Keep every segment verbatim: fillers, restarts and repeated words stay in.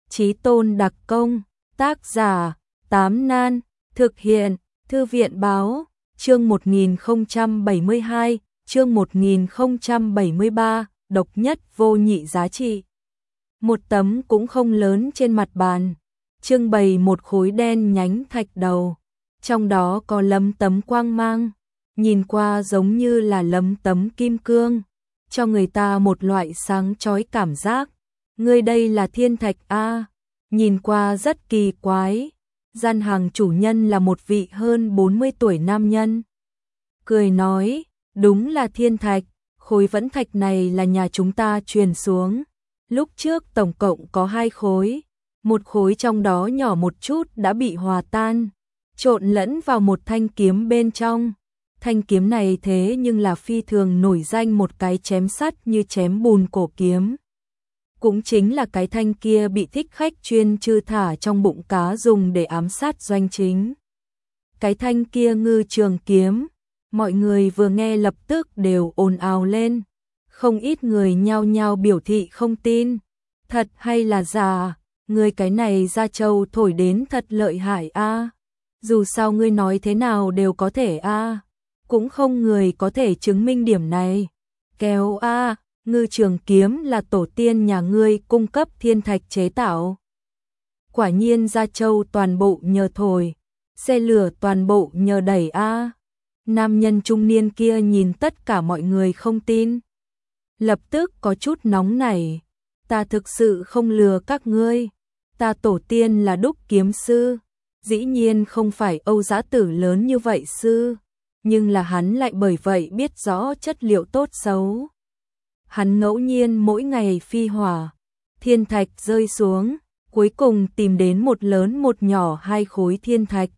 Chí Tôn đặc công, tác giả, Tám Nan, thực hiện, Thư viện báo, chương một nghìn không trăm bảy mươi hai, chương một nghìn không trăm bảy mươi ba, độc nhất vô nhị giá trị. Một tấm cũng không lớn trên mặt bàn, trưng bày một khối đen nhánh thạch đầu, trong đó có lấm tấm quang mang, nhìn qua giống như là lấm tấm kim cương, cho người ta một loại sáng chói cảm giác. Ngươi đây là thiên thạch a? Nhìn qua rất kỳ quái. Gian hàng chủ nhân là một vị hơn bốn mươi tuổi nam nhân. Cười nói, đúng là thiên thạch, khối vẫn thạch này là nhà chúng ta truyền xuống. Lúc trước tổng cộng có hai khối, một khối trong đó nhỏ một chút đã bị hòa tan, trộn lẫn vào một thanh kiếm bên trong. Thanh kiếm này thế nhưng là phi thường nổi danh một cái chém sắt như chém bùn cổ kiếm. Cũng chính là cái thanh kia bị thích khách chuyên chư thả trong bụng cá dùng để ám sát doanh chính. Cái thanh kia ngư trường kiếm, mọi người vừa nghe lập tức đều ồn ào lên. Không ít người nhao nhao biểu thị không tin. Thật hay là giả, người cái này ra châu thổi đến thật lợi hại a. Dù sao ngươi nói thế nào đều có thể a. Cũng không người có thể chứng minh điểm này. Kéo a. Ngư trường kiếm là tổ tiên nhà ngươi cung cấp thiên thạch chế tạo. Quả nhiên Gia Châu toàn bộ nhờ thổi, xe lửa toàn bộ nhờ đẩy a. Nam nhân trung niên kia nhìn tất cả mọi người không tin. Lập tức có chút nóng nảy. Ta thực sự không lừa các ngươi. Ta tổ tiên là đúc kiếm sư. Dĩ nhiên không phải Âu Dã Tử lớn như vậy sư. Nhưng là hắn lại bởi vậy biết rõ chất liệu tốt xấu. Hắn ngẫu nhiên mỗi ngày phi hỏa, thiên thạch rơi xuống, cuối cùng tìm đến một lớn một nhỏ hai khối thiên thạch.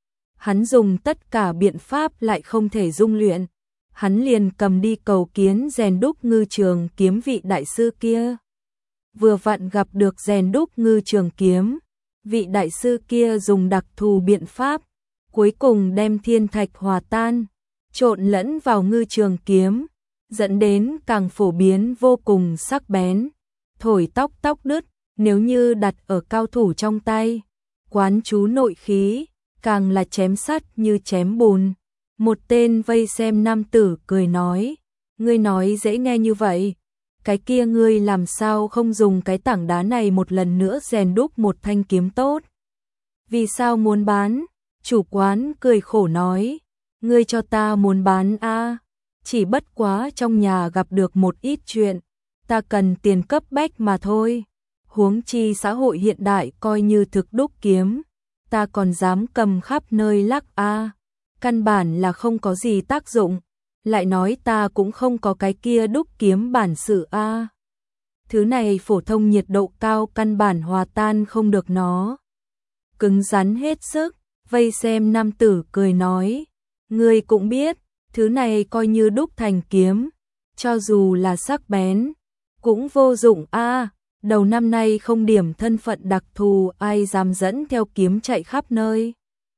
Hắn dùng tất cả biện pháp lại không thể dung luyện, hắn liền cầm đi cầu kiến rèn đúc ngư trường kiếm vị đại sư kia. Vừa vặn gặp được rèn đúc ngư trường kiếm, vị đại sư kia dùng đặc thù biện pháp, cuối cùng đem thiên thạch hòa tan, trộn lẫn vào ngư trường kiếm, dẫn đến càng phổ biến vô cùng sắc bén, thổi tóc tóc đứt, nếu như đặt ở cao thủ trong tay, quán chú nội khí, càng là chém sắt như chém bùn. Một tên vây xem nam tử cười nói, ngươi nói dễ nghe như vậy, cái kia ngươi làm sao không dùng cái tảng đá này một lần nữa rèn đúc một thanh kiếm tốt? Vì sao muốn bán? Chủ quán cười khổ nói, ngươi cho ta muốn bán a? Chỉ bất quá trong nhà gặp được một ít chuyện, ta cần tiền cấp bách mà thôi. Huống chi xã hội hiện đại coi như thực đúc kiếm, ta còn dám cầm khắp nơi lắc a, căn bản là không có gì tác dụng, lại nói ta cũng không có cái kia đúc kiếm bản sự a. Thứ này phổ thông nhiệt độ cao căn bản hòa tan không được nó. Cứng rắn hết sức, vây xem nam tử cười nói, ngươi cũng biết, thứ này coi như đúc thành kiếm, cho dù là sắc bén, cũng vô dụng a. Đầu năm nay không điểm thân phận đặc thù ai dám dẫn theo kiếm chạy khắp nơi.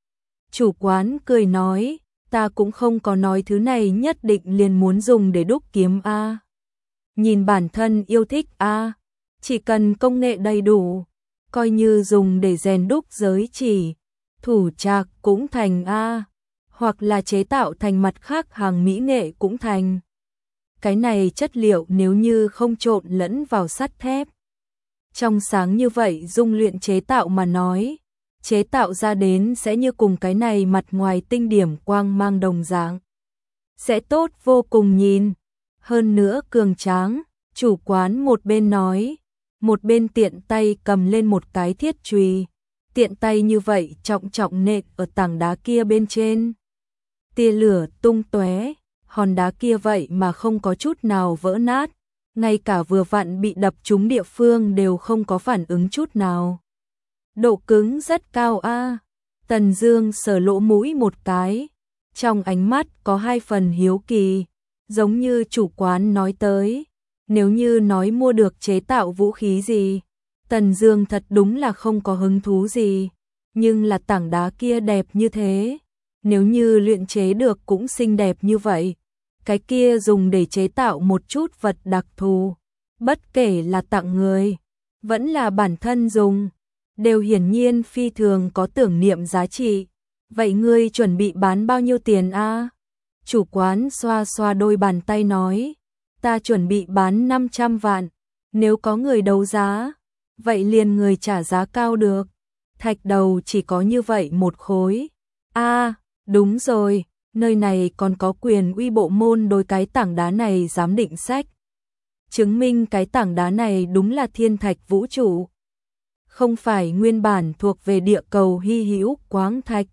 Chủ quán cười nói, ta cũng không có nói thứ này nhất định liền muốn dùng để đúc kiếm a. Nhìn bản thân yêu thích a, chỉ cần công nghệ đầy đủ, coi như dùng để rèn đúc giới chỉ, thủ trạc cũng thành a. Hoặc là chế tạo thành mặt khác hàng mỹ nghệ cũng thành. Cái này chất liệu nếu như không trộn lẫn vào sắt thép, trong sáng như vậy dung luyện chế tạo mà nói, chế tạo ra đến sẽ như cùng cái này mặt ngoài tinh điểm quang mang đồng dạng. Sẽ tốt vô cùng nhìn, hơn nữa cường tráng, chủ quán một bên nói, một bên tiện tay cầm lên một cái thiết chùy, tiện tay như vậy trọng trọng nện ở tảng đá kia bên trên. Tia lửa tung tóe, hòn đá kia vậy mà không có chút nào vỡ nát, ngay cả vừa vặn bị đập trúng địa phương đều không có phản ứng chút nào. Độ cứng rất cao a. Tần Dương sờ lỗ mũi một cái, trong ánh mắt có hai phần hiếu kỳ, giống như chủ quán nói tới, nếu như nói mua được chế tạo vũ khí gì, Tần Dương thật đúng là không có hứng thú gì, nhưng là tảng đá kia đẹp như thế. Nếu như luyện chế được cũng xinh đẹp như vậy, cái kia dùng để chế tạo một chút vật đặc thù, bất kể là tặng người, vẫn là bản thân dùng, đều hiển nhiên phi thường có tưởng niệm giá trị. Vậy ngươi chuẩn bị bán bao nhiêu tiền a? Chủ quán xoa xoa đôi bàn tay nói, ta chuẩn bị bán năm trăm vạn, nếu có người đấu giá, vậy liền người trả giá cao được. Thạch đầu chỉ có như vậy một khối. A, đúng rồi, nơi này còn có quyền uy bộ môn đối cái tảng đá này giám định sách. Chứng minh cái tảng đá này đúng là thiên thạch vũ trụ, không phải nguyên bản thuộc về địa cầu hy hữu quáng thạch.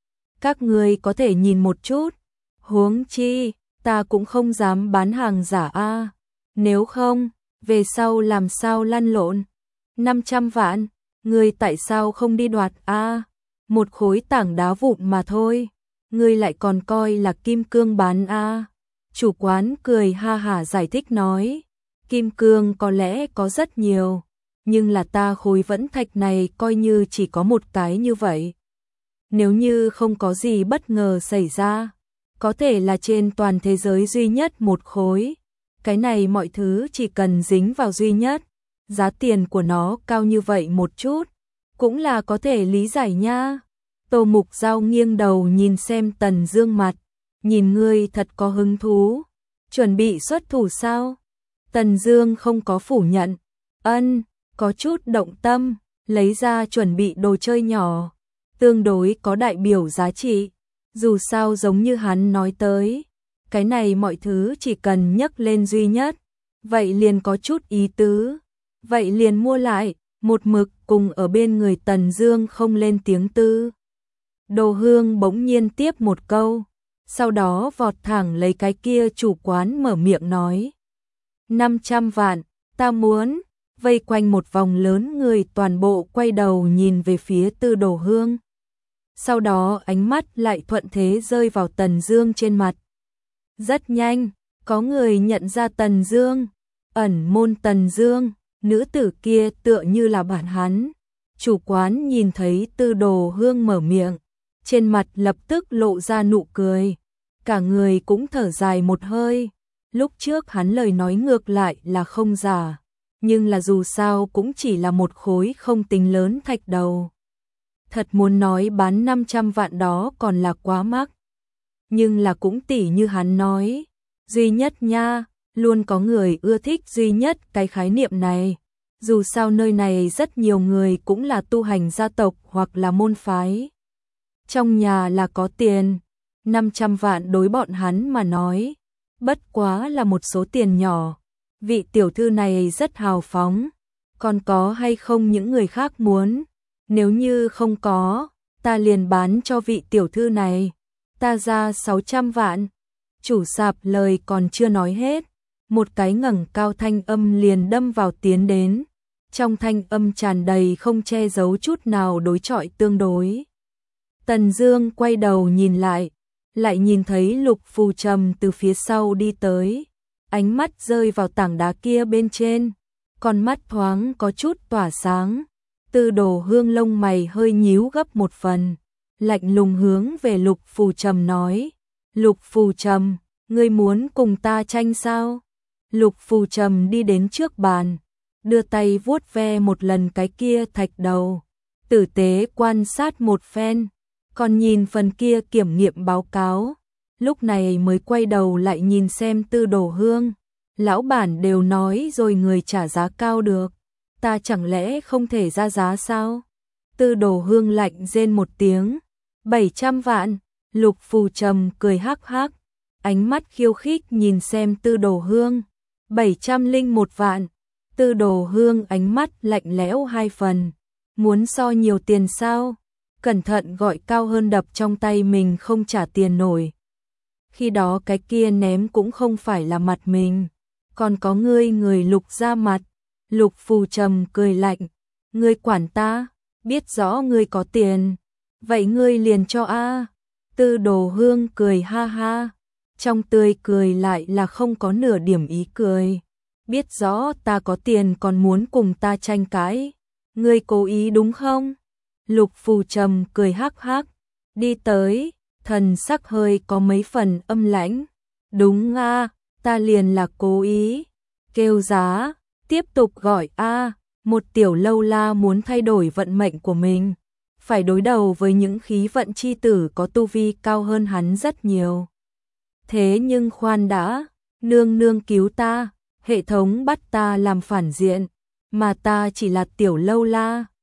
Các người có thể nhìn một chút, huống chi, ta cũng không dám bán hàng giả a. Nếu không, về sau làm sao lăn lộn? năm trăm vạn, ngươi tại sao không đi đoạt a? Một khối tảng đá vụn mà thôi, ngươi lại còn coi là kim cương bán a? Chủ quán cười ha hả giải thích nói, kim cương có lẽ có rất nhiều, nhưng là ta khối vẫn thạch này coi như chỉ có một cái như vậy. Nếu như không có gì bất ngờ xảy ra, có thể là trên toàn thế giới duy nhất một khối. Cái này mọi thứ chỉ cần dính vào duy nhất, giá tiền của nó cao như vậy một chút, cũng là có thể lý giải nha. Tô Mục Giao nghiêng đầu nhìn xem Tần Dương mặt, nhìn ngươi thật có hứng thú, chuẩn bị xuất thủ sao? Tần Dương không có phủ nhận, ân, có chút động tâm, lấy ra chuẩn bị đồ chơi nhỏ, tương đối có đại biểu giá trị. Dù sao giống như hắn nói tới, cái này mọi thứ chỉ cần nhấc lên duy nhất, vậy liền có chút ý tứ, vậy liền mua lại, một mực cùng ở bên người Tần Dương không lên tiếng tư. Đồ Hương bỗng nhiên tiếp một câu, sau đó vọt thẳng lấy cái kia chủ quán mở miệng nói, năm trăm vạn, ta muốn. Vây quanh một vòng lớn người toàn bộ quay đầu nhìn về phía Tư Đồ Hương. Sau đó ánh mắt lại thuận thế rơi vào Tần Dương trên mặt. Rất nhanh, có người nhận ra Tần Dương, ẩn môn Tần Dương, nữ tử kia tựa như là bạn hắn. Chủ quán nhìn thấy Tư Đồ Hương mở miệng, trên mặt lập tức lộ ra nụ cười, cả người cũng thở dài một hơi. Lúc trước hắn lời nói ngược lại là không giả, nhưng là dù sao cũng chỉ là một khối không tính lớn thạch đầu. Thật muốn nói bán năm trăm vạn đó còn là quá mắc. Nhưng là cũng tỉ như hắn nói, duy nhất nha, luôn có người ưa thích duy nhất cái khái niệm này. Dù sao nơi này rất nhiều người cũng là tu hành gia tộc hoặc là môn phái. Trong nhà là có tiền, năm trăm vạn đối bọn hắn mà nói, bất quá là một số tiền nhỏ. Vị tiểu thư này rất hào phóng, còn có hay không những người khác muốn? Nếu như không có, ta liền bán cho vị tiểu thư này, ta ra sáu trăm vạn. Chủ sạp lời còn chưa nói hết, một cái ngẩng cao thanh âm liền đâm vào tiến đến. Trong thanh âm tràn đầy không che giấu chút nào đối chọi tương đối. Tần Dương quay đầu nhìn lại, lại nhìn thấy Lục Phù Trầm từ phía sau đi tới, ánh mắt rơi vào tảng đá kia bên trên, con mắt thoáng có chút tỏa sáng. Tư Đồ Hương lông mày hơi nhíu gấp một phần, lạnh lùng hướng về Lục Phù Trầm nói, Lục Phù Trầm, ngươi muốn cùng ta tranh sao? Lục Phù Trầm đi đến trước bàn, đưa tay vuốt ve một lần cái kia thạch đầu, tử tế quan sát một phen, còn nhìn phần kia kiểm nghiệm báo cáo, lúc này mới quay đầu lại nhìn xem Tư Đồ Hương. Lão bản đều nói rồi người trả giá cao được, ta chẳng lẽ không thể ra giá sao? Tư Đồ Hương lạnh rên một tiếng, bảy trăm vạn. Lục Phù Trầm cười hắc hắc, ánh mắt khiêu khích nhìn xem Tư Đồ Hương, bảy trăm linh một vạn. Tư Đồ Hương ánh mắt lạnh lẽo hai phần, muốn so nhiều tiền sao? Cẩn thận gọi cao hơn đập trong tay mình không trả tiền nổi. Khi đó cái kia ném cũng không phải là mặt mình, còn có ngươi người Lục ra mặt. Lục Phù Trầm cười lạnh, ngươi quản ta, biết rõ ngươi có tiền, vậy ngươi liền cho a. Tư Đồ Hương cười ha ha, trong tươi cười lại là không có nửa điểm ý cười. Biết rõ ta có tiền còn muốn cùng ta tranh cãi, ngươi cố ý đúng không? Lục Phù Trầm cười hắc hắc, đi tới, thần sắc hơi có mấy phần âm lãnh. Đúng a, ta liền là cố ý. Kêu giá, tiếp tục gọi a. Một tiểu lâu la muốn thay đổi vận mệnh của mình, phải đối đầu với những khí vận chi tử có tu vi cao hơn hắn rất nhiều. Thế nhưng khoan đã, nương nương cứu ta, hệ thống bắt ta làm phản diện, mà ta chỉ là tiểu lâu la,